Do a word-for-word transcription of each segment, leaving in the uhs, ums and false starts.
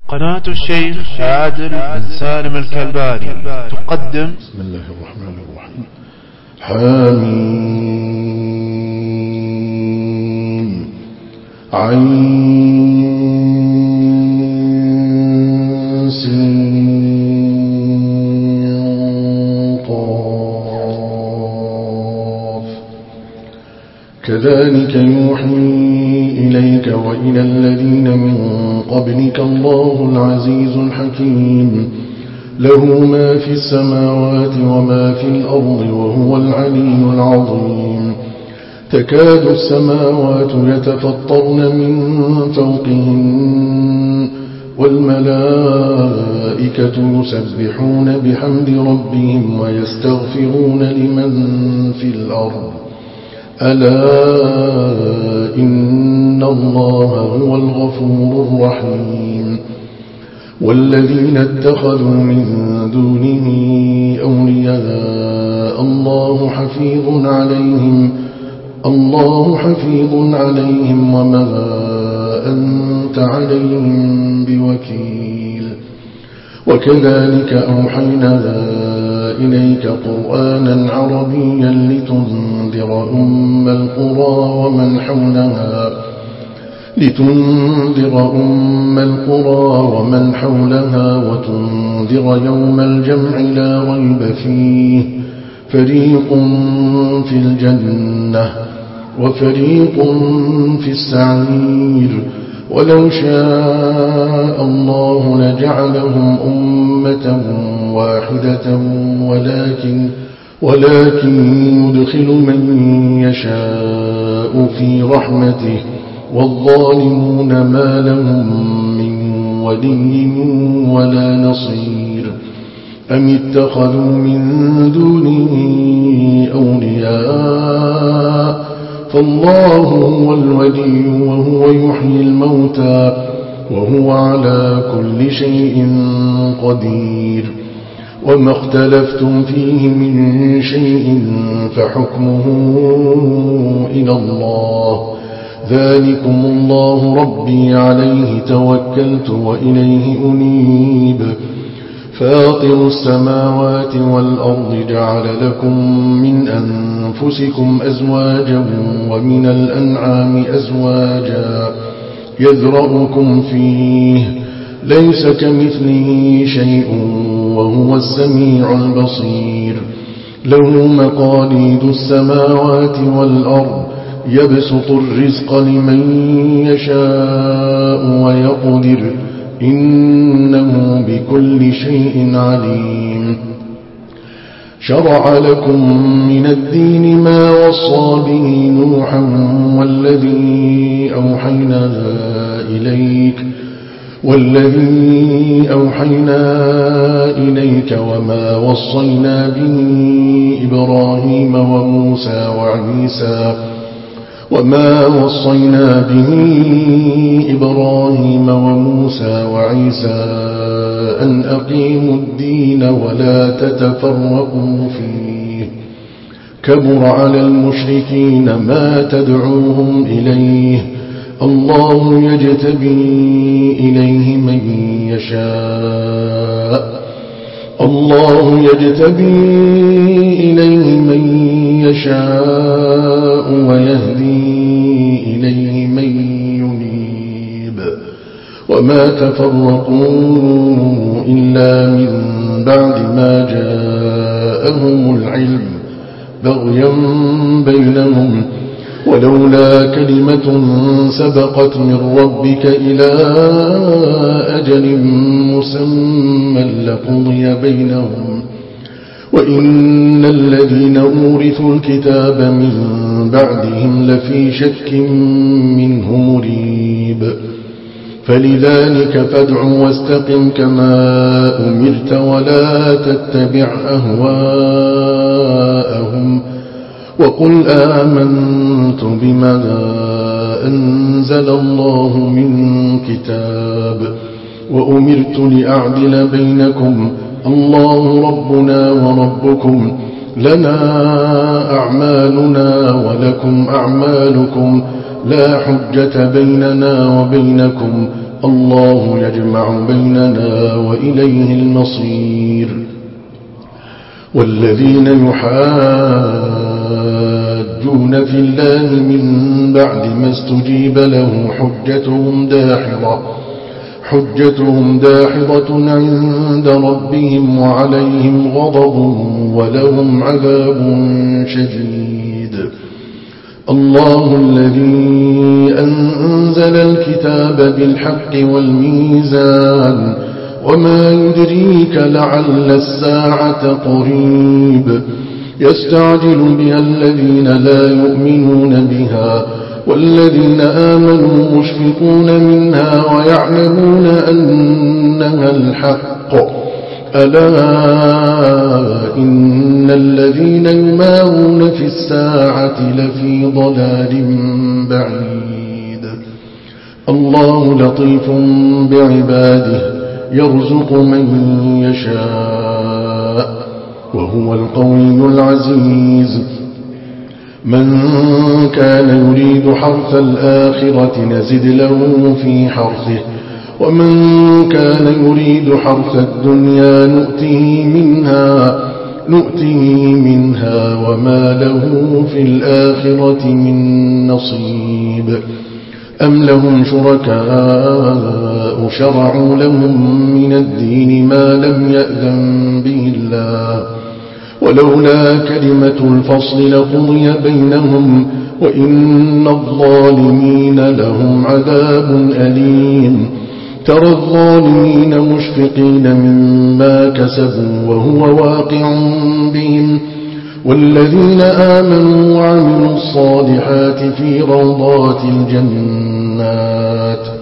قناة الشيخ عادل بن سالم الكلباني تقدم. بسم الله الرحمن الرحيم. حميم عين سين قاف كذلك يوحي إليك وإلى الذين من قبلك الله العزيز الحكيم له ما في السماوات وما في الأرض وهو العلي العظيم تكاد السماوات يتفطرن من فوقهن والملائكة يسبحون بحمد ربهم ويستغفرون لمن في الأرض ألا إن الله هو الغفور الرحيم والذين اتخذوا من دونه أولياء الله حفيظ عليهم الله حفيظ عليهم وما أنت عليهم بوكيل وكذلك أوحينا إليك قرآنا عربيا لتنذر أم القرى ومن حولها لتنذر أم القرى ومن حولها وتنذر يوم الجمع لا ريب فيه فريق في الجنة وفريق في السعير ولو شاء الله لجعلهم أمة واحدة ولكن ولكن يدخل من يشاء في رحمته والظالمون ما لهم من ولي ولا نصير أم اتخذوا من دونه أولياء فالله هو الولي وهو يحيي الموتى وهو على كل شيء قدير وما اختلفتم فيه من شيء فحكمه إلى الله ذلكم الله ربي عليه توكلت وإليه أنيب فاطر السماوات والأرض جعل لكم من أنفسكم أزواجا ومن الأنعام أزواجا يذرأكم فيه ليس كمثله شيء وهو السميع البصير له مقاليد السماوات والأرض يبسط الرزق لمن يشاء ويقدر إنه بكل شيء عليم شرع لكم من الدين ما وصى به نوحا والذي أوحينا إليك والذي أوحينا إليك وما وصينا به إبراهيم وموسى وعيسى وما وصينا به إبراهيم وموسى وعيسى أن أقيموا الدين ولا تتفرقوا فيه كبر على المشركين ما تدعوهم إليه الله يجتبي إليه من يشاء الله يجتبي إليه من يشاء ويهدي إليه من ينيب وما تفرقوا إلا من بعد ما جاءهم العلم بغيا بينهم ولولا كلمة سبقت من ربك إلى أجل مسمى لقضي بينهم وإن الذين أورثوا الكتاب من بعدهم لفي شك منه مريب فلذلك فادع واستقم كما أمرت ولا تتبع أهواءهم وقل آمنت بما أنزل الله من كتاب وأمرت لأعدل بينكم الله ربنا وربكم لنا أعمالنا ولكم أعمالكم لا حجة بيننا وبينكم الله يجمع بيننا وإليه المصير. والذين يحاجون في الله من بعد ما استجيب له حجتهم داحضة حجتهم داحضة عند ربهم وعليهم غضب ولهم عذاب شديد. الله الذي أنزل الكتاب بالحق والميزان وما يدريك لعل الساعة قريب يستعجل بها الذين لا يؤمنون بها والذين آمنوا مشفقون منها ويعلمون أنها الحق. ألا إن الذين يمارون في الساعة لفي ضلال بعيد. الله لطيف بعباده يرزق من يشاء وهو القوي العزيز. من كان يريد حرث الآخرة نزد له في حرثه ومن كان يريد حرث الدنيا نؤته منها نؤته منها وما له في الآخرة من نصيب. أم لهم شركاء شرعوا لهم من الدين ما لم يأذن به الله ولولا كلمة الفصل لقضي بينهم وإن الظالمين لهم عذاب أليم. ترى الظالمين مشفقين مما كسبوا وهو واقع بهم والذين آمنوا وعملوا الصالحات في روضات الجنات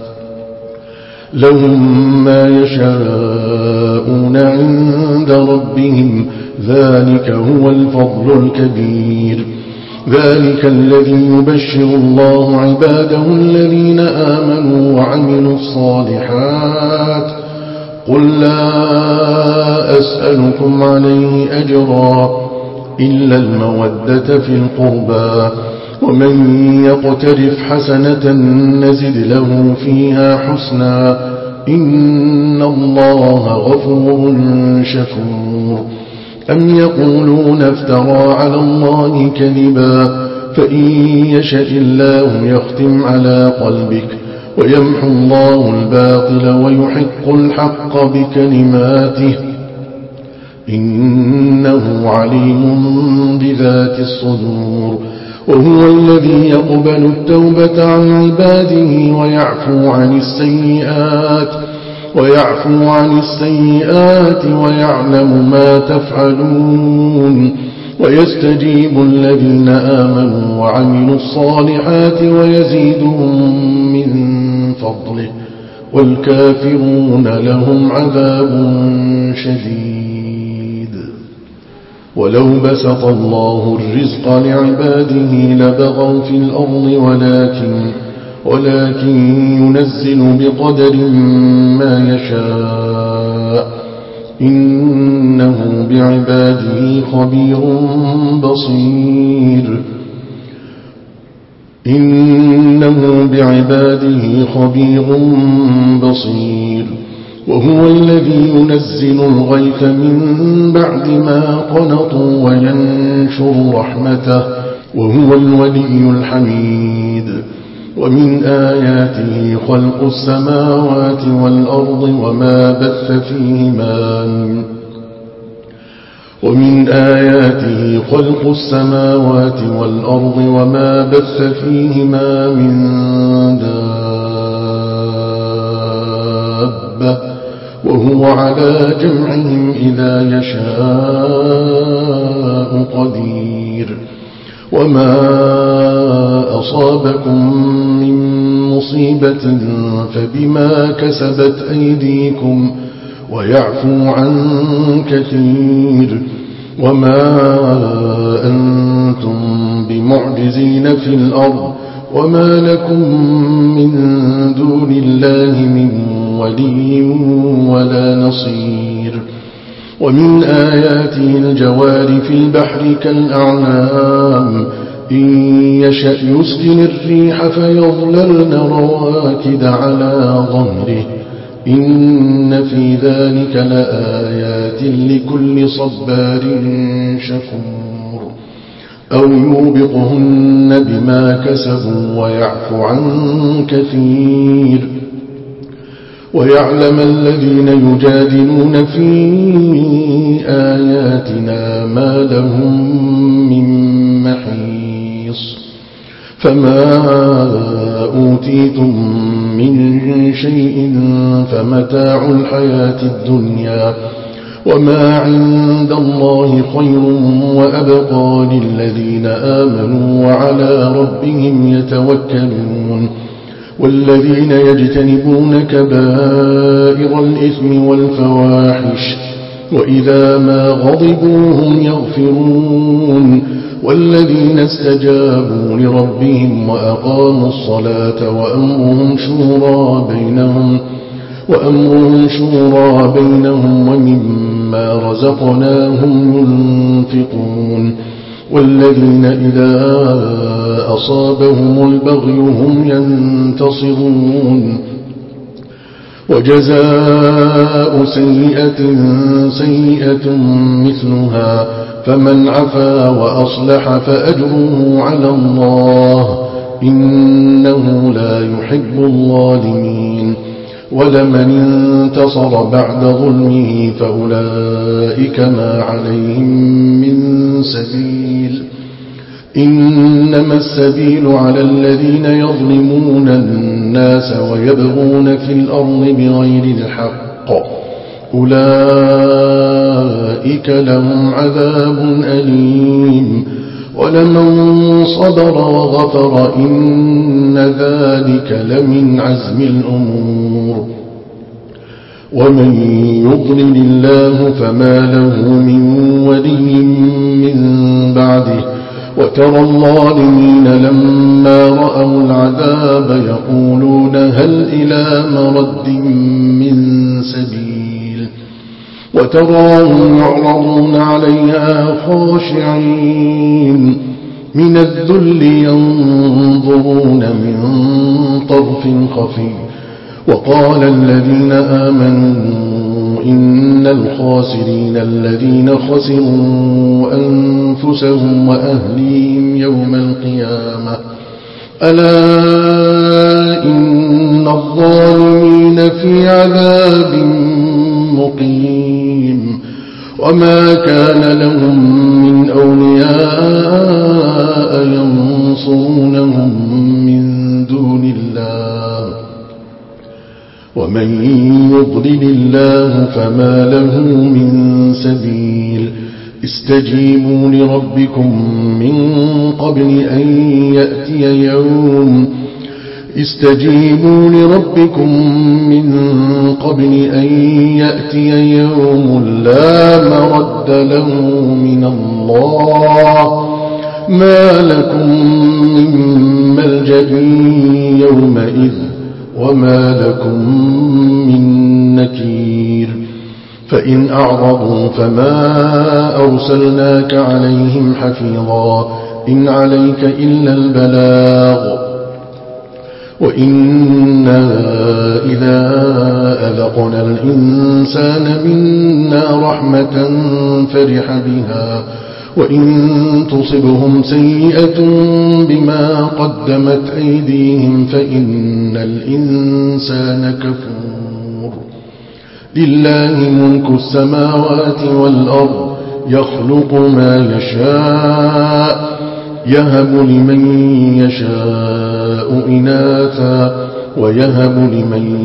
لهم ما يشاءون عند ربهم ذلك هو الفضل الكبير. ذلك الذي يبشر الله عباده الذين آمنوا وعملوا الصالحات قل لا أسألكم عليه أجرا إلا المودة في القربى ومن يقترف حسنة نزد له فيها حسنا إن الله غفور شكور. أم يقولون افترى على الله كذبا فإن يشاء الله يختم على قلبك ويمحو الله الباطل ويحق الحق بكلماته إنه عليم بذات الصدور. وهو الذي يقبل التوبة عن عباده ويعفو عن السيئات ويعفو عن السيئات ويعلم ما تفعلون ويستجيب الذين آمنوا وعملوا الصالحات ويزيدهم من فضله والكافرون لهم عذاب شديد. ولو بسط الله الرزق لعباده لبغوا في الأرض ولكن ولكن ينزل بقدر ما يشاء إنه بعباده خبير بصير إنه بعباده خبير بصير. وهو الذي ينزل الغيث من بعد ما قنطوا وينشر رحمته وهو الولي الحميد. ومن آياته خلق السماوات والأرض وما بث فيهما ومن آياته خلق السماوات والأرض وما بث فيهما من دابة وهو على جمعهم إذا يشاء قدير. وما أصابكم من مصيبة فبما كسبت أيديكم ويعفو عن كثير. وما أنتم بمعجزين في الأرض وما لكم من دون الله من ولي ولا نصير. ومن آياته الجوار في البحر كالأعلام إن يشأ يسكن الريح فيظللن رواكد على ظهره إن في ذلك لآيات لكل صبار شكور أو يوبقهن بما كسبوا ويعفو عن كثير ويعلم الذين يجادلون في آياتنا ما لهم من محيص فما أوتيتم من شيء فمتاع الحياة الدنيا وما عند الله خير وأبقى للذين آمنوا وعلى ربهم يتوكلون والذين يجتنبون كبائر الإثم والفواحش وإذا ما غضبوا هم يغفرون والذين استجابوا لربهم وأقاموا الصلاة وأمرهم شورى بينهم وأمرهم شورى بينهم ومما رزقناهم ينفقون والذين إذا أصابهم البغي هم ينتصرون وجزاء سيئة سيئة مثلها فمن عفا وأصلح فأجره على الله إنه لا يحب الظالمين ولمن انتصر بعد ظلمه فأولئك ما عليهم من سبيل إنما السبيل على الذين يظلمون الناس ويبغون في الأرض بغير الحق أولئك لهم عذاب أليم ولمن صبر وغفر إن ذلك لمن عزم الأمور ومن يضلل الله فما له من ولي من بعده وترى الظالمين لما رأوا العذاب يقولون هل إلى مرد من سبيل وتراهم يعرضون عليها خاشعين من الذل ينظرون من طرف خفي وقال الذين آمنوا إن الخاسرين الذين خسروا أنفسهم وأهليهم يوم القيامة ألا إن الظالمين في عذاب مقيم وما كان لهم من أولياء ينصرونهم من دون الله ومن يضلل الله فما له من سبيل استجيبوا لربكم من قبل أن يأتي يوم استجيبوا لربكم من قبل أن يأتي يوم لا مرد له من الله ما لكم من ملجأ يومئذ وما لكم من نكير فإن أعرضوا فما أرسلناك عليهم حفيظا إن عليك إلا البلاغ وإنا إذا أذقنا الإنسان منا رحمة فرح بها وإن تصبهم سيئة بما قدمت أيديهم فإن الإنسان كفور لله ملك السماوات والأرض يخلق ما يشاء يهب لمن يشاء إناثا ويهب لمن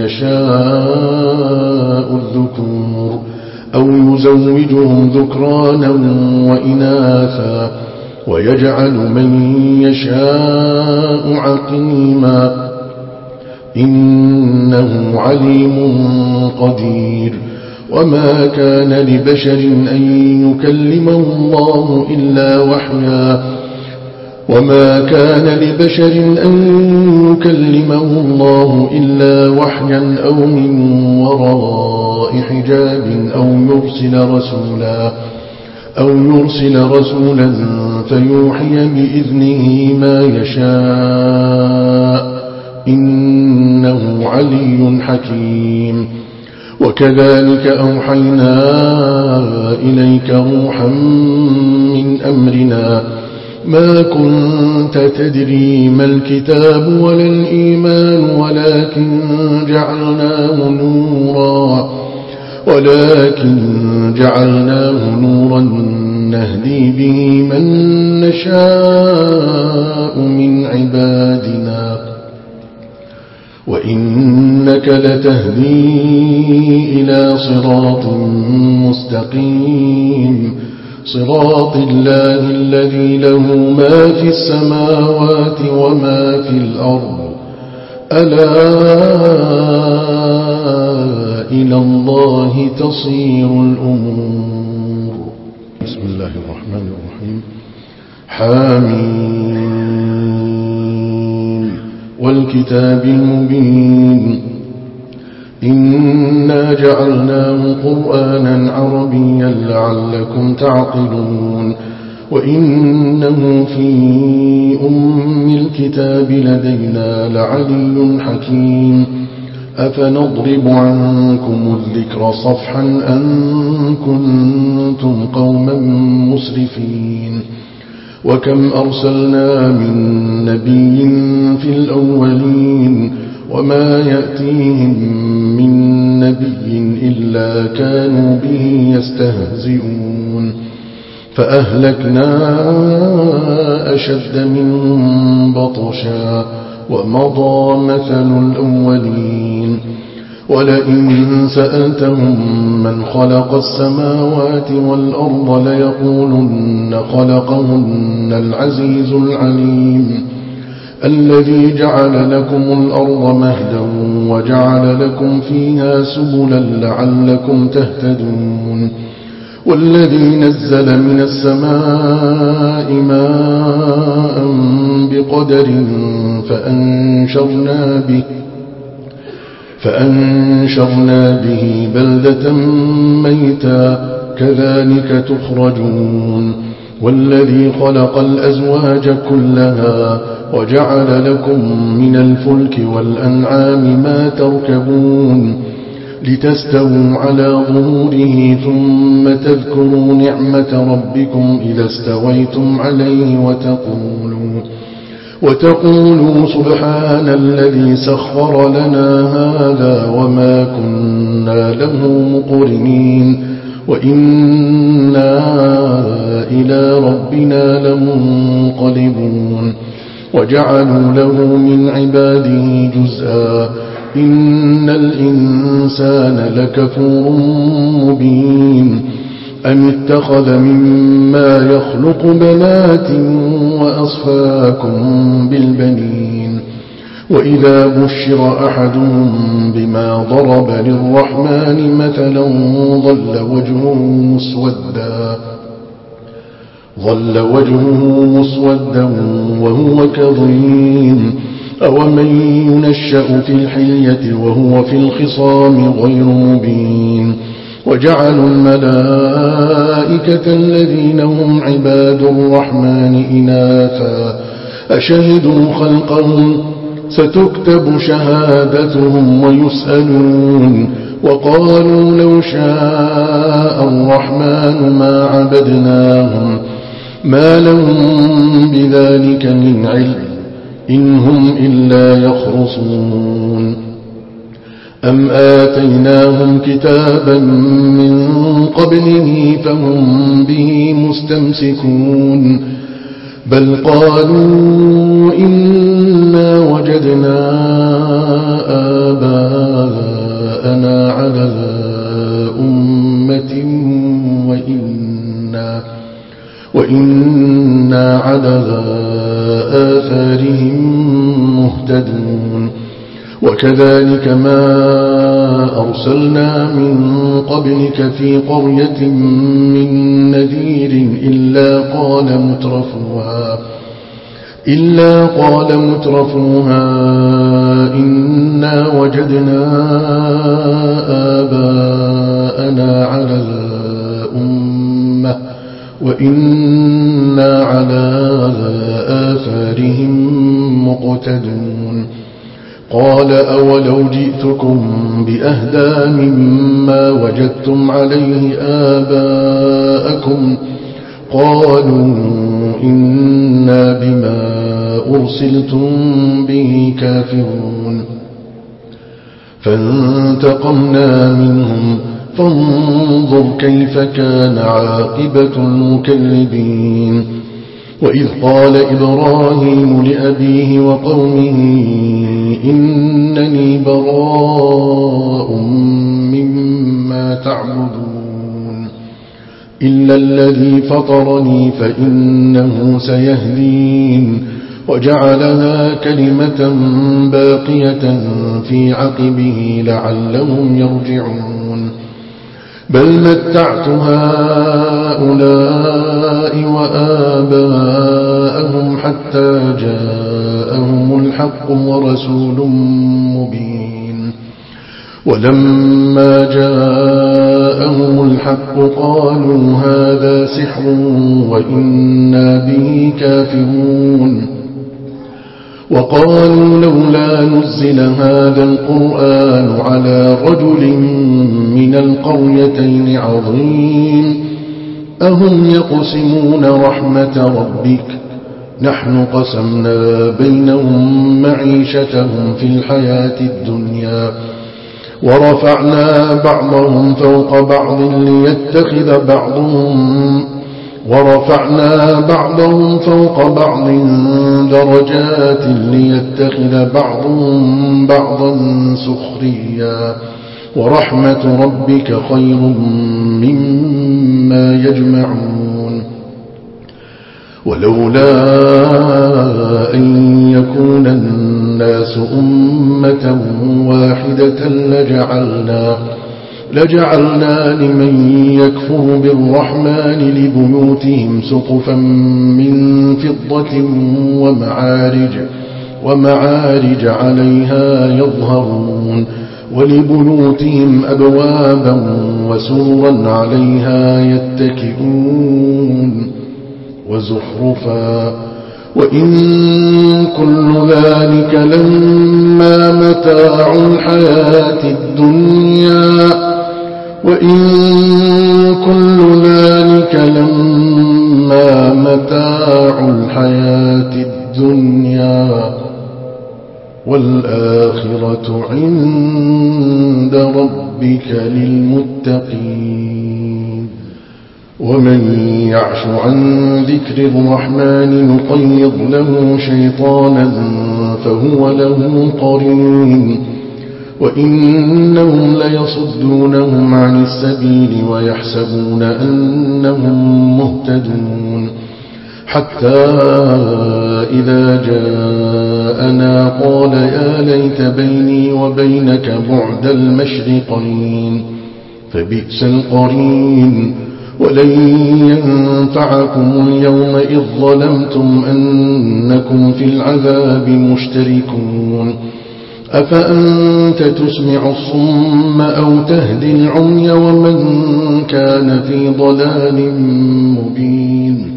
يشاء الذكور أو يزوجهم ذكرانا وإناثا ويجعل من يشاء عقيما إنه عليم قدير وما كان لبشر أن يكلمه الله إلا وحيا وما كان لبشر أن يكلمه الله إلا وحيا أو من وراء حجاب أو يرسل رسولا أو يرسل رسولا فيوحي بإذنه ما يشاء إنه علي حكيم. وكذلك أوحينا إليك روحا من أمرنا ما كنت تدري ما الكتاب ولا الإيمان ولكن جعلناه نورا ولكن جعلناه نورا نهدي به من نشاء من عبادنا وإنك لتهدي إلى صراط مستقيم صراط الله الذي له ما في السماوات وما في الأرض ألا إلى الله تصير الأمور. بسم الله الرحمن الرحيم. حميم والكتاب المبين إنا جعلناه قرآنا عربيا لعلكم تعقلون وإنه في أم الكتاب لدينا لعلي حكيم. أفنضرب عنكم الذكر صفحا أن كنتم قوما مسرفين. وكم أرسلنا من نبي في الأولين وما يأتيهم من نبي إلا كانوا به يستهزئون فأهلكنا أشد منهم بطشا ومضى مثل الأولين. ولئن سألتهم من خلق السماوات والأرض ليقولن خلقهن العزيز العليم الذي جعل لكم الأرض مهدا وجعل لكم فيها سبلا لعلكم تهتدون والذي نزل من السماء ماء بقدر فأنشرنا به فأنشرنا به بلدة ميتا كذلك تخرجون والذي خلق الأزواج كلها وجعل لكم من الفلك والأنعام ما تركبون لتستووا على ظهوره ثم تذكروا نعمة ربكم إذا استويتم عليه وتقولوا وتقولوا سبحان الذي سخر لنا هذا وما كنا له مقرنين وإنا إلى ربنا لمنقلبون. وجعلوا له من عباده جزءا إن الإنسان لكفور مبين. أم اتخذ مما يخلق بنات وأصفاكم بالبنين وإذا بشر أحدهم بما ضرب للرحمن مثلا ظل وجهه مسودا ظل وجهه مسودا وهو كظيم أومن ينشأ في الحلية وهو في الخصام غير مبين. وجعلوا الملائكة الذين هم عباد الرحمن إناثا أشهدوا خلقهم ستكتب شهادتهم ويسألون وقالوا لو شاء الرحمن ما عبدناهم ما لهم بذلك من علم إن هم إلا يخرصون. أم آتيناهم كتابا من قبله فهم به مستمسكون بل قالوا إنا وجدنا آباءنا على أمة وإنا, وإنا على آثارهم مهتدون. وكذلك ما أرسلنا من قبلك في قرية من نذير إلا قال مترفوها إلا قال مترفوها إنا وجدنا آباءنا على الأمة وإنا على مهتدون قال أولو جئتكم بأهدى مما وجدتم عليه آباءكم قالوا إنا بما أرسلتم به كافرون فانتقمنا منهم فانظر كيف كان عاقبة المكذبين وإذ قال إبراهيم لأبيه وقومه إنني براء مما تعبدون إلا الذي فطرني فإنه سيهدين وجعلها كلمة باقية في عقبه لعلهم يرجعون بل متعت هؤلاء وآباءهم حتى جاءهم الحق ورسول مبين ولما جاءهم الحق قالوا هذا سحر وإنا به كافرون وقالوا لولا نزل هذا القرآن على رجل من القريتين عظيم أهم يقسمون رحمة ربك نحن قسمنا بينهم معيشتهم في الحياة الدنيا ورفعنا بعضهم فوق بعض ليتخذ بعضهم ورفعنا بعضهم فوق بعض درجات ليتخذ بعضهم بعضا سخريا ورحمة ربك خير مما يجمعون ولولا أن يكون الناس أمة واحدة لجعلنا لجعلنا لمن يكفر بالرحمن لبيوتهم سقفا من فضة ومعارج, ومعارج عليها يظهرون ولبيوتهم أبوابا وسررا عليها يتكئون وزخرفا وإن كل ذلك لما متاع الحياة الدنيا وإن كل ذلك لما متاع الحياة الدنيا والآخرة عند ربك للمتقين ومن يعش عن ذكر الرحمن نقيض له شيطانا فهو له قرين وإنهم ليصدونهم عن السبيل ويحسبون أنهم مهتدون حتى إذا جاءنا قال يا ليت بيني وبينك بعد المشرقين فبئس القرين ولن ينفعكم اليوم إذ ظلمتم أنكم في العذاب مشتركون أفأنت تسمع الصم أو تهدي العمي ومن كان في ضلال مبين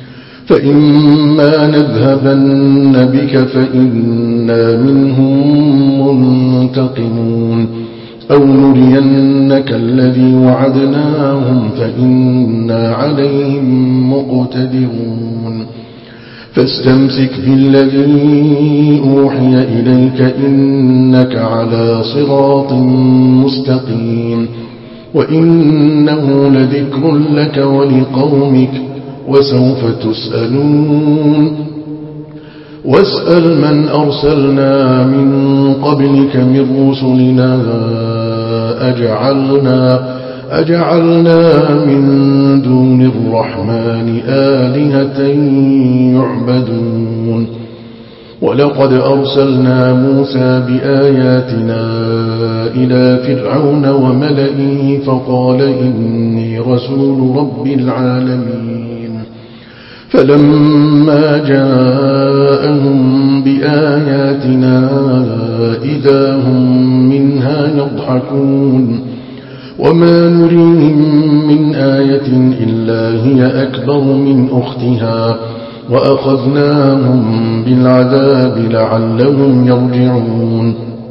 فإما نذهبن بك فإنا منهم منتقمون أو نرينك الذي وعدناهم فإنا عليهم مقتدرون فاستمسك بالذي أوحي إليك إنك على صراط مستقيم وإنه لذكر لك ولقومك وسوف تسألون واسأل من أرسلنا من قبلك من رسلنا أجعلنا, أجعلنا من دون الرحمن آلهة يعبدون ولقد أرسلنا موسى بآياتنا إلى فرعون وملئه فقال إني رسول رب العالمين فلما جاءهم بآياتنا إذا هم منها يضحكون وما نريهم من آية إلا هي أكبر من أختها وأخذناهم بالعذاب لعلهم يرجعون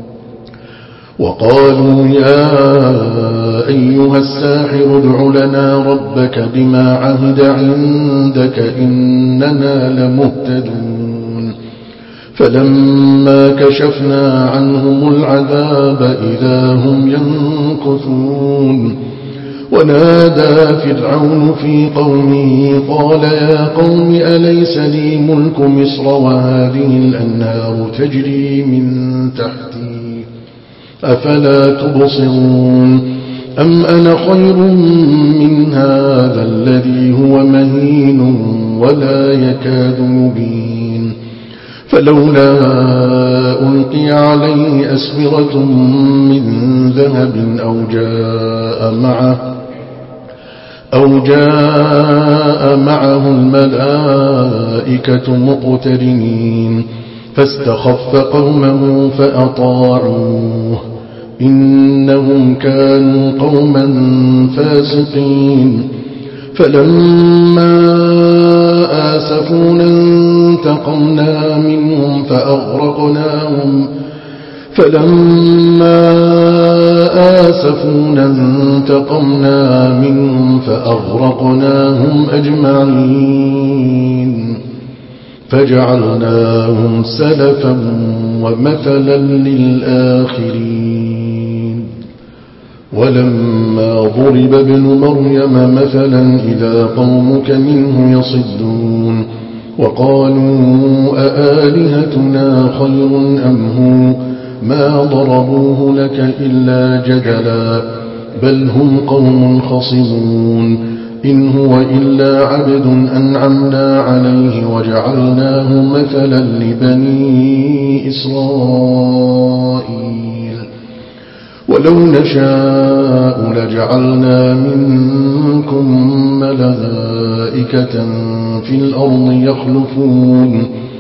وقالوا يا أيها الساحر ادع لنا ربك بما عهد عندك إننا لمهتدون فلما كشفنا عنهم العذاب إذا هم ينكثون ونادى فرعون في قومه قال يا قوم أليس لي ملك مصر وهذه الأنهار تجري من تحتي أفلا تبصرون أم أنا خير من هذا الذي هو مهين ولا يكاد يبين فلولا ألقي عليه أسورة من ذهب أو جاء معه أو جاء معه الملائكة مقترنين فاستخف قومه فأطاعوه إنهم كانوا قوما فاسقين فلما آسفونا انتقمنا منهم فأغرقناهم فلما آسفونا انتقمنا منهم فأغرقناهم أجمعين فجعلناهم سلفا ومثلا للآخرين ولما ضرب ابن مريم مثلا إذا قومك منه يصدون وقالوا أآلهتنا خير أم هو ما ضربوه لك إلا جدلا بل هم قوم خصمون إن هو إلا عبد أنعمنا عليه وجعلناه مثلا لبني إسرائيل ولو نشاء لجعلنا منكم ملائكة في الأرض يخلفون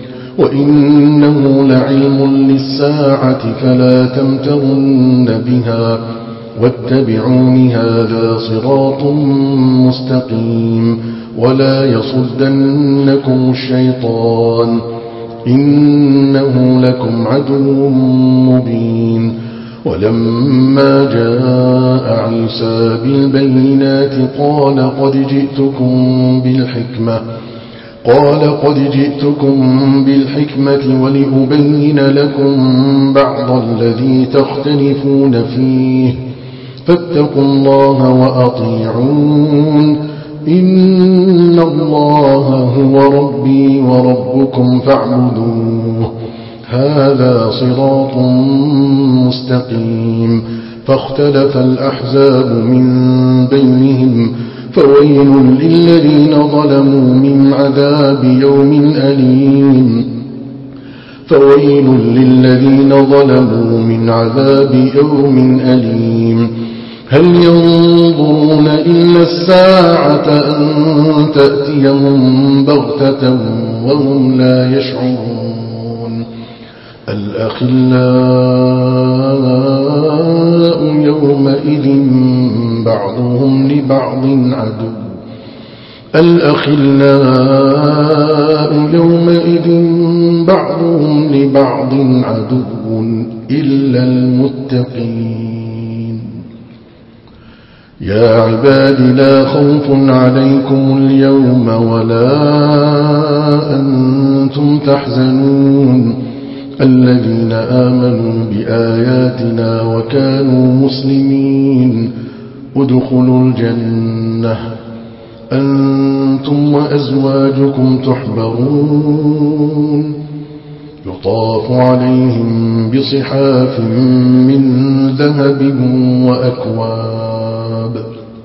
وإنه لعلم للساعة فلا تمترن بها واتبعون هذا صراط مستقيم ولا يصدنكم الشيطان إنه لكم عدو مبين ولما جاء عيسى بالبينات قال قد جئتكم بالحكمة قال قد جئتكم بالحكمة ولأبين لكم بعض الذي تختلفون فيه فاتقوا الله وأطيعون إن الله هو ربي وربكم فاعبدوه هذا صراط مستقيم فاختلف الأحزاب من بينهم فويل للذين ظلموا من عذاب يوم أليم فويل للذين ظلموا من عذاب يوم أليم هل ينظرون إلا الساعة أن تأتيهم بغتة وهم لا يشعرون الأخلاء يومئذ بعضهم لبعض عدو الأخلاء يومئذ بعضهم لبعض عدو إلا المتقين يا عباد لا خوف عليكم اليوم ولا أنتم تحزنون الذين آمنوا بآياتنا وكانوا مسلمين ادخلوا الجنة أنتم وأزواجكم تحبرون يطاف عليهم بصحاف من ذهب وأكواب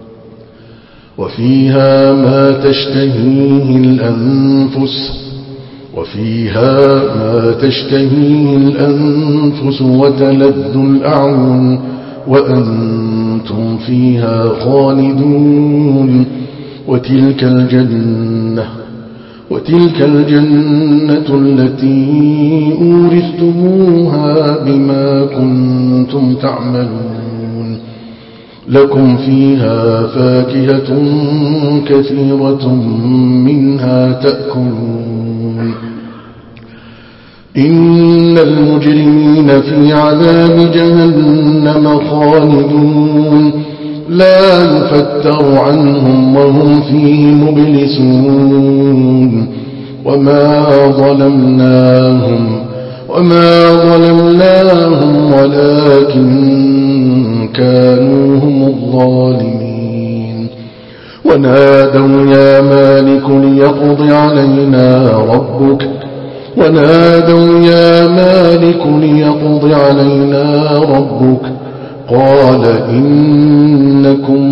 وفيها ما تشتهيه الأنفس وفيها ما تشتهيه الأنفس وتلذ الأعين وأنتم فيها خالدون وتلك الجنة وتلك الجنة التي أورثتموها بما كنتم تعملون لكم فيها فاكهة كثيرة منها تأكلون إن المجرمين في عذاب جهنم خالدون لا يفتر عنهم وهم فيه مبلسون وما ظلمناهم وما ظلمناهم ولكن كانوا هم الظالمين ونادوا يا مالك ليقض علينا ربك ونادوا يا مالك ليقض علينا ربك قال إنكم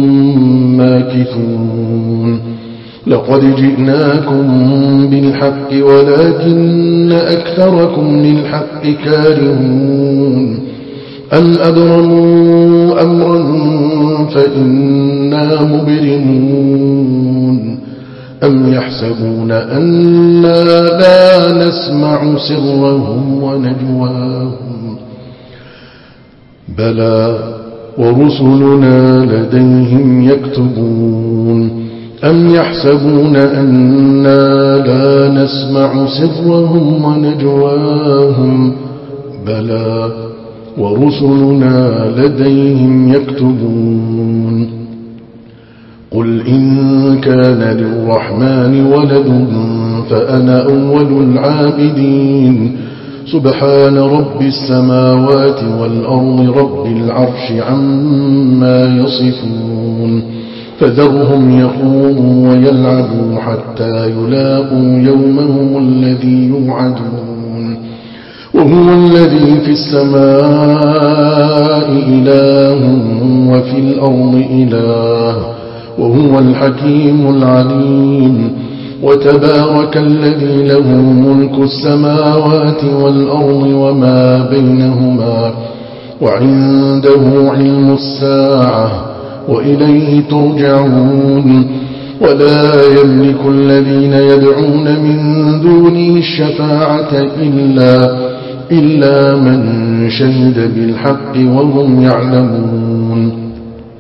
ماكثون لقد جئناكم بالحق ولكن أكثركم للحق كارهون أم أبرموا أمرا فإنا مبرمون أم يحسبون أنا لا نسمع سرهم ونجواهم بلى ورسلنا لديهم يكتبون أم يحسبون أنا لا نسمع سرهم ونجواهم بلى ورسلنا لديهم يكتبون قل إن كان للرحمن ولد فأنا أول العابدين سبحان رب السماوات والأرض رب العرش عما يصفون فذرهم يخوضوا ويلعبوا حتى يلاقوا يومهم الذي يوعدون وهو الذي في السماء إله وفي الأرض إله وهو الحكيم العليم وتبارك الذي له ملك السماوات والأرض وما بينهما وعنده علم الساعة وإليه ترجعون ولا يملك الذين يدعون من دونه الشفاعة إلا, إلا من شهد بالحق وهم يعلمون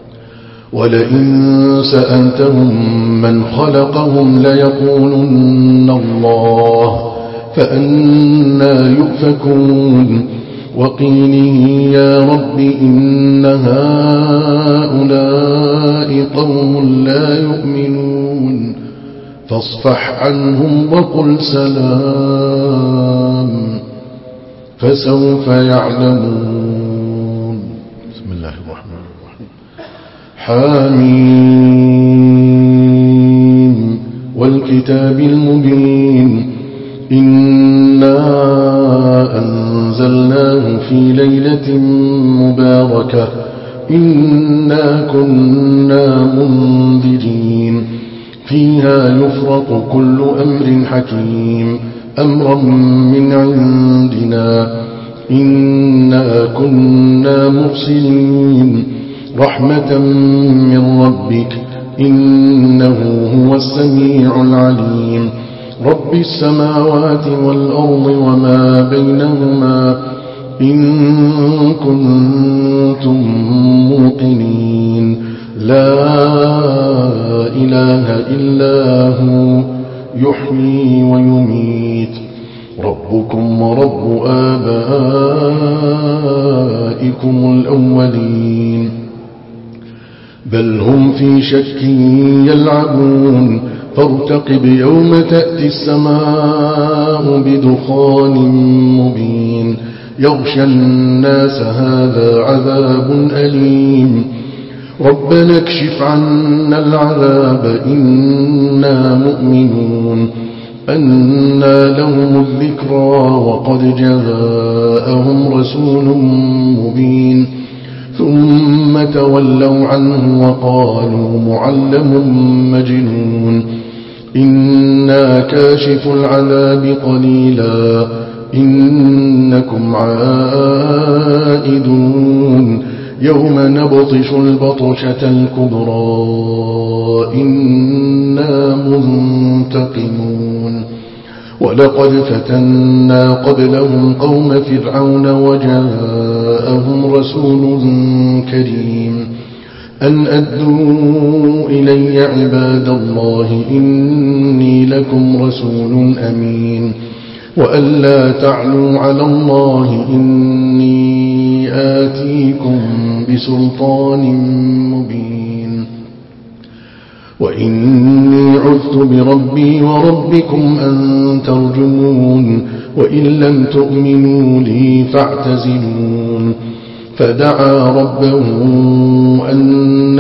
ولئن سألتهم من خلقهم ليقولن الله فأنى يؤفكون وقيله يا رب إن هؤلاء قوم لا يؤمنون فاصفح عنهم وقل سلام فسوف يعلمون. بسم الله الرحمن الرحيم. حميم والكتاب المبين إنا أنزلناه في ليلة مباركة إنا كنا منذرين فيها يفرق كل أمر حكيم أمرا من عندنا إنا كنا مرسلين رحمة من ربك إنه هو السميع العليم رب السماوات والأرض وما بينهما إن كنتم موقنين لا إله إلا هو يحيي ويميت ربكم ورب آبائكم الأولين بل هم في شك يلعبون فارتقب يوم تأتي السماء بدخان مبين يغشى الناس هذا عذاب أليم ربنا اكشف عنا العذاب إنا مؤمنون أنى لهم الذكرى وقد جاءهم رسول مبين ثم تولوا عنه وقالوا معلم مجنون إنا كاشف العذاب قليلا إنكم عائدون يوم نبطش البطشة الكبرى إنا منتقمون ولقد فتنا قبلهم قوم فرعون وجاءهم رسول كريم أن أدوا إلي عباد الله إني لكم رسول أمين وأن لا تعلوا على الله إني آتيكم بسلطان مبين وإني عذت بربي وربكم أن ترجمون وإن لم تؤمنوا لي فاعتزلون فدعا ربه أن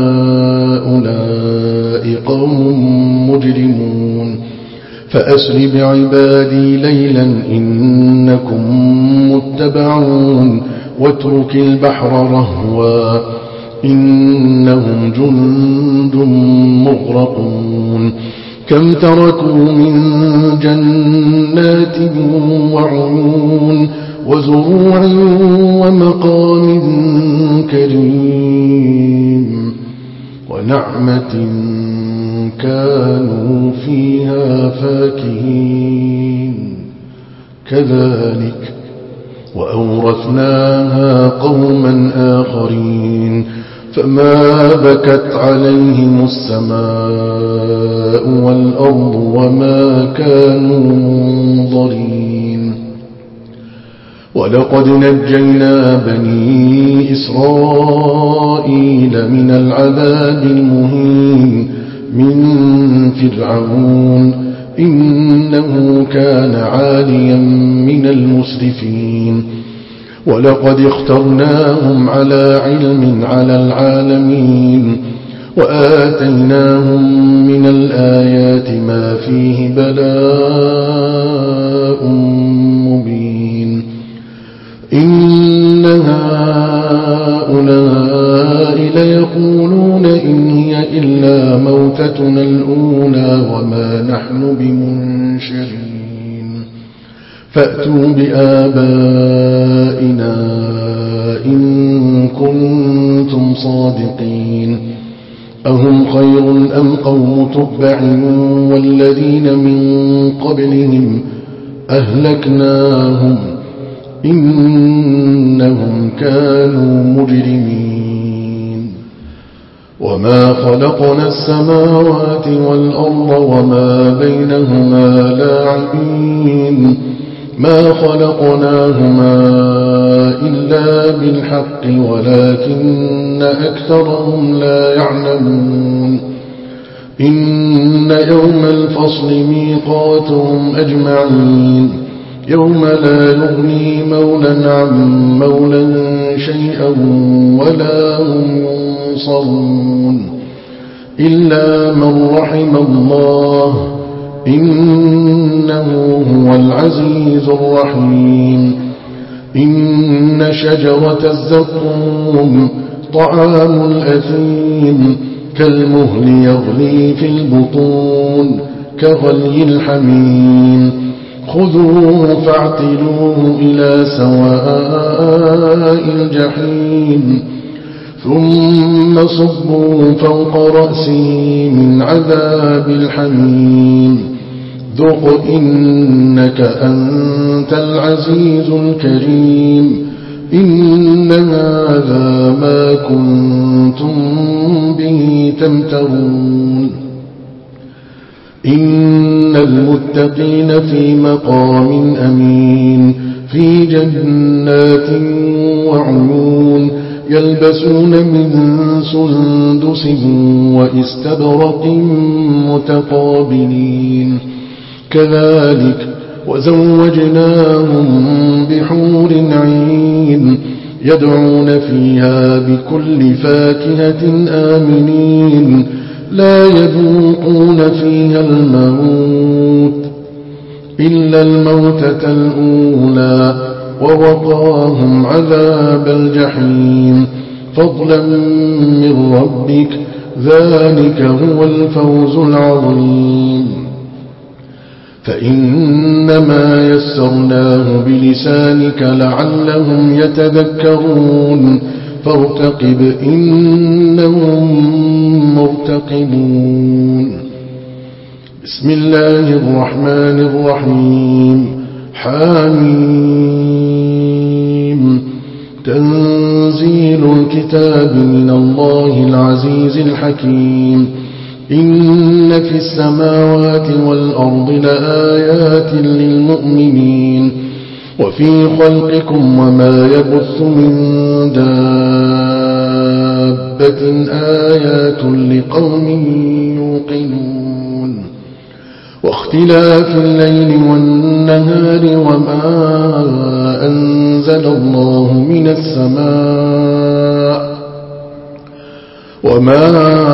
هؤلاء قوم مجرمون فأسر بعبادي ليلا إنكم متبعون واترك البحر رهوا إنهم جند مغرقون كم تركوا من جنات وعيون وزروع ومقام كريم ونعمة كانوا فيها فاكهين كذلك وأورثناها قوما آخرين فما بكت عليهم السماء والأرض وما كانوا منظرين ولقد نجينا بني إسرائيل من العذاب المهين من فرعون إنه كان عاليا من المسرفين ولقد اخترناهم على علم على العالمين وآتيناهم من الآيات ما فيه بلاء مبين إن هؤلاء ليقولون إن هي إلا موتتنا الأولى وما نحن بمنشرين فأتوا بآبائنا إن كنتم صادقين أهم خير أم قوم تبع والذين من قبلهم أهلكناهم إنهم كانوا مجرمين وما خلقنا السماوات والأرض وما بينهما لاعبين ما خلقناهما إلا بالحق ولكن أكثرهم لا يعلمون إن يوم الفصل ميقاتهم أجمعين يوم لا يغني مولا عن مولا شيئا ولا هم ينصرون إلا من رحم الله إنه هو العزيز الرحيم إن شجرة الزقوم طعام الأثيم كالمهل يغلي في البطون كغلي الحميم خذوه فاعتلوه إلى سواء الجحيم ثم صبوا فوق رأسه من عذاب الحميم ذق إنك أنت العزيز الكريم إن هذا ما كنتم به تمترون إن المتقين في مقام أمين في جنات وعيون يلبسون من سندس وإستبرق متقابلين كذلك وزوجناهم بحور عين يدعون فيها بكل فاكهة آمنين لا يذوقون فيها الموت إلا الموتة الأولى ووقاهم عذاب الجحيم فضلا من ربك ذلك هو الفوز العظيم فإنما يسرناه بلسانك لعلهم يتذكرون فارتقب إنهم مرتقبون بسم الله الرحمن الرحيم حميم تنزيل تنزيل الكتاب من الله العزيز الحكيم. إن في السماوات والأرض لآيات للمؤمنين وفي خلقكم وما يبث من دابة آيات لقوم يوقنون. واختلاف الليل والنهار وما أنزل الله من السماء وما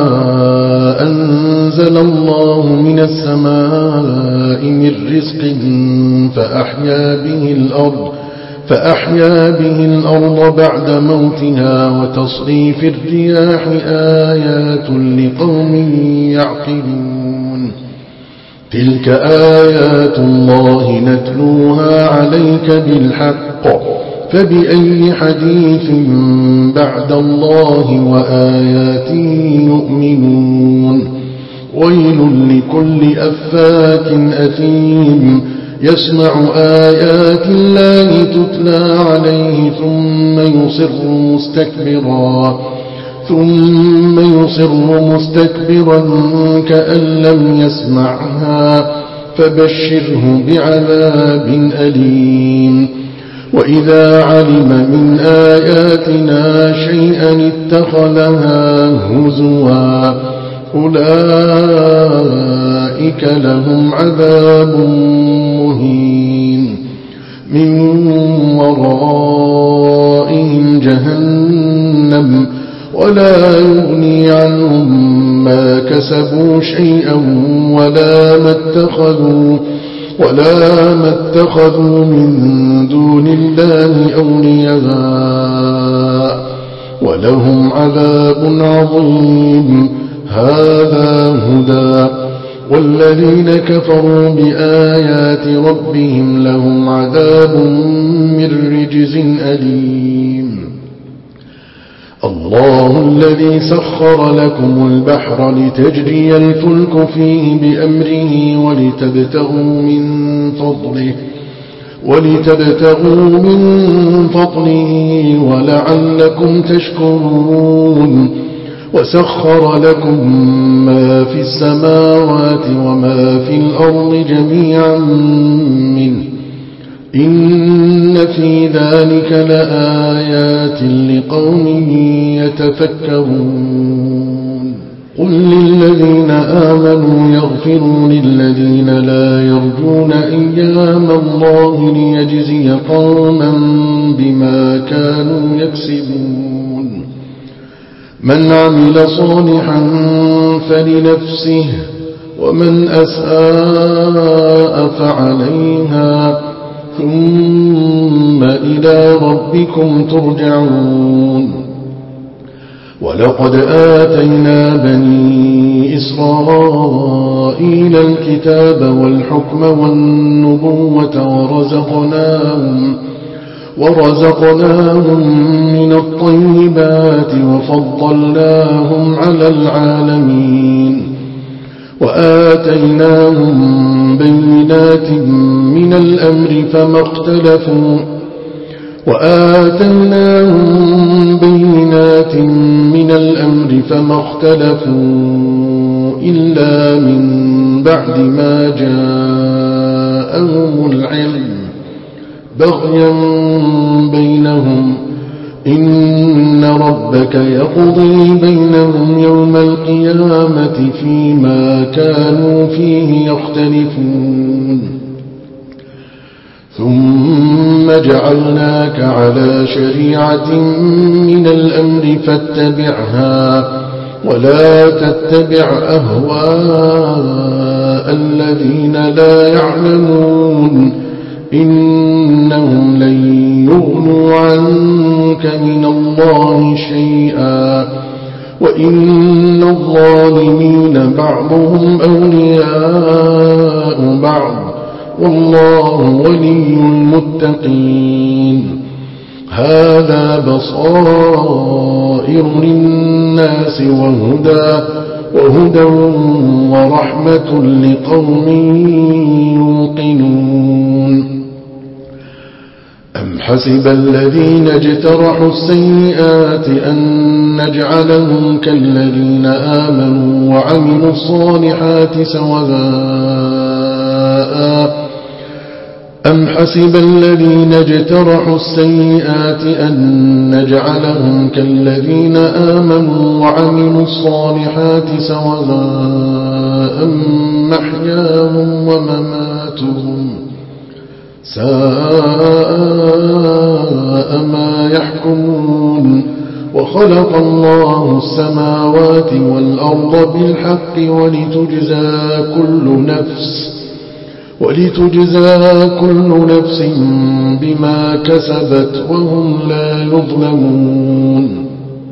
أنزل الله من السماء من رزق فأحيا به الأرض فأحيا به الأرض بعد موتها وتصريف الرياح آيات لقوم يعقلون. تلك آيات الله نتلوها عليك بالحق فبأي حديث بعد الله وآياته يؤمنون. ويل لكل أفاك أثيم يسمع آيات الله تتلى عليه ثم يصر مستكبرا ثم يصر مستكبرا كأن لم يسمعها فبشره بعذاب أليم. وإذا علم من آياتنا شيئا اتخذها هزوا أولئك لهم عذاب مهين من ورائهم جهنم ولا يغني عنهم ما كسبوا شيئا ولا ما اتخذوا ولا ما اتخذوا من دون الله أولياء ولهم عذاب عظيم. هذا هدى والذين كفروا بآيات ربهم لهم عذاب من رجز أليم. الله الذي سخر لكم البحر لتجري الفلك فيه بأمره ولتبتغوا من فضله ولتبتغوا من فضله ولعلكم تشكرون. وسخر لكم ما في السماوات وما في الأرض جميعا منه إن في ذلك لآيات لقوم يتفكرون. قل للذين آمنوا يغفروا للذين لا يرجون أيام الله ليجزي قوما بما كانوا يكسبون. من عمل صالحا فلنفسه ومن أساء فعليها ثم إلى ربكم ترجعون. ولقد آتينا بني إسرائيل الكتاب والحكم والنبوة ورزقناهم ورزقناهم من الطيبات وفضلناهم على العالمين وآتيناهم بينات من الأمر فما اختلفوا وآتيناهم بينات من الأمر فما اختلفوا إلا من بعد ما جاءهم العلم بغيا بينهم إن ربك يقضي بينهم يوم القيامة فيما كانوا فيه يختلفون. ثم جعلناك على شريعة من الأمر فاتبعها ولا تتبع أهواء الذين لا يعلمون إنهم لن يغنوا عنك من الله شيئا وإن الظالمين بعضهم أولياء بعض والله ولي المتقين. هذا بصائر للناس وهدى وهدى ورحمة لقوم يوقنون. أم حسب الذين اجترحوا السيئات أن نجعلهم كالذين آمنوا وعملوا الصالحات سواء أم حسب الذين اجترحوا السيئات أن نجعلهم كالذين آمنوا وعملوا الصالحات سواء محياهم ومماتهم ساء ما يحكمون وخلق الله السماوات والأرض بالحق ولتجزى كل نفس ولتجزى كل نفس بما كسبت وهم لا يظلمون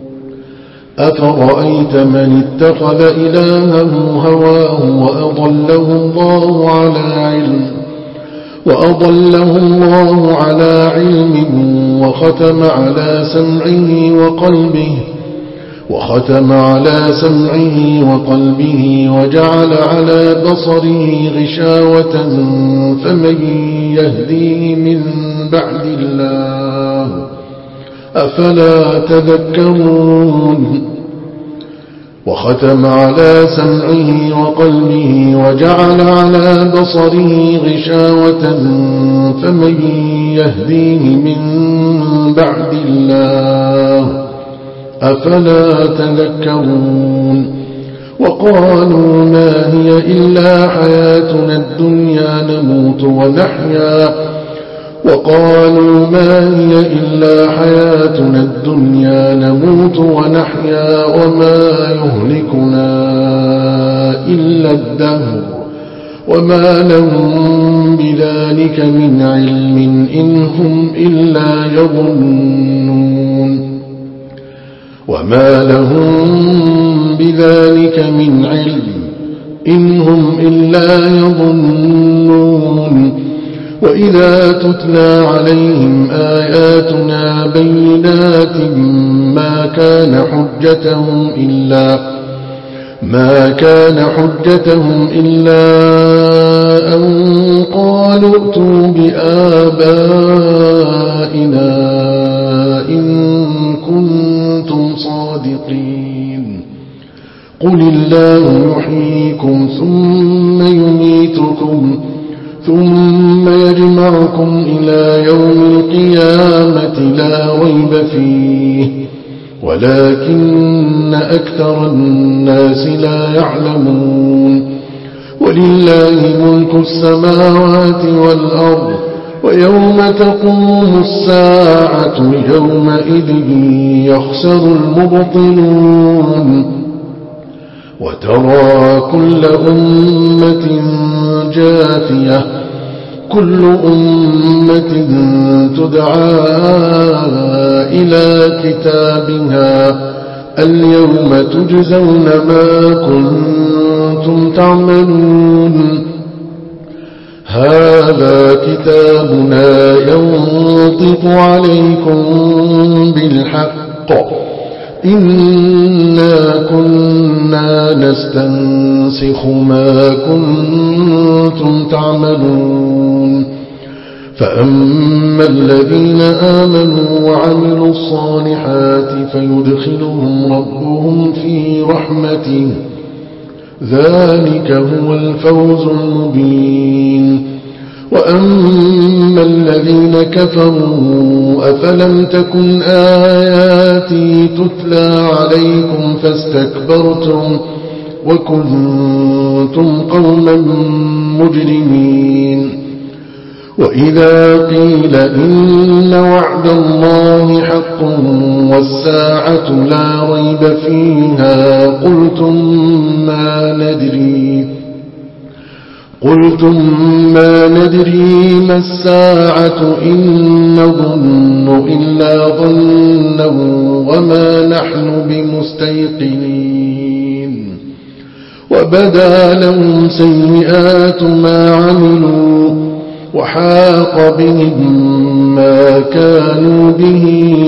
أفرأيت من اتخذ إلهه هواه وأضله الله على علم وأضله الله على علم وختم على سمعه وقلبه وختم على سمعه وقلبه وجعل على بصره غشاوة فمن يهديه من بعد الله أفلا تذكرون وختم على سمعه وقلبه وجعل على بصره غشاوة فمن يهديه من بعد الله أفلا تذكرون وقالوا ما هي إلا حياتنا الدنيا نموت ونحيا وقالوا ما هي إلا حياتنا الدنيا نموت ونحيا وما يهلكنا إلا الدهر وما لهم بذلك من علم إن هم إلا يظنون وما لهم بذلك من علم إن هم إلا يظنون وإذا تتلى عليهم آياتنا بينات ما كان حجتهم إلا ما كان حجتهم إلا أن قالوا ائتوا بآبائنا إن كنتم صادقين قل الله يحييكم ثم يميتكم ثم يجمعكم إلى يوم القيامة لا ريب فيه ولكن أكثر الناس لا يعلمون ولله ملك السماوات والأرض ويوم تقوم الساعة يومئذ يخسر المبطلون وترى كل أمة جاثية كل أمة تدعى إلى كتابها اليوم تجزون ما كنتم تعملون هذا كتابنا ينطق عليكم بالحق إنا كنا نستنسخ ما كنتم تعملون فأما الذين آمنوا وعملوا الصالحات فيدخلهم ربهم في رحمته ذلك هو الفوز المبين وأما الذين كفروا أفلم تكن آياتي تتلى عليكم فاستكبرتم وكنتم قوما مجرمين وإذا قيل إن وعد الله حق والساعة لا ريب فيها قلتم ما ندري قلتم ما ندري ما الساعة إن نظن إلا ظنا وما نحن بمستيقنين وبدا لهم سيئات ما عملوا وحاق بهم ما كانوا به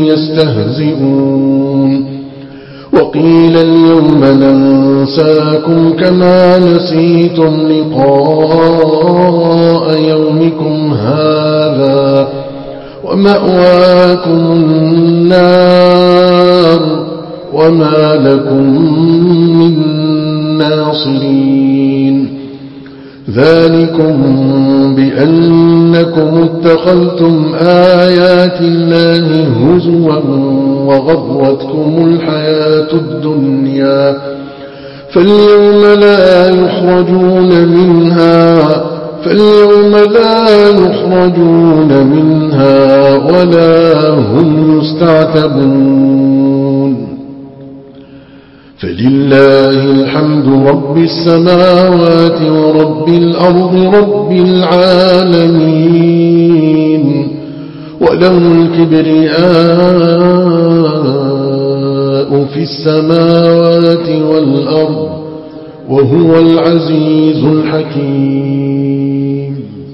يستهزئون وقيل اليوم ننساكم كما نسيتم لقاء يومكم هذا ومأواكم النار وما لكم من ناصرين ذلكم بأنكم اتخذتم آيات الله هزوا وغرتكم الحياة الدنيا فاليوم لا يخرجون منها فاليوم لا يخرجون منها ولا هم يستعتبون فلله الحمد رب السماوات ورب الأرض رب العالمين وله الكبرياء في السماوات والأرض وهو العزيز الحكيم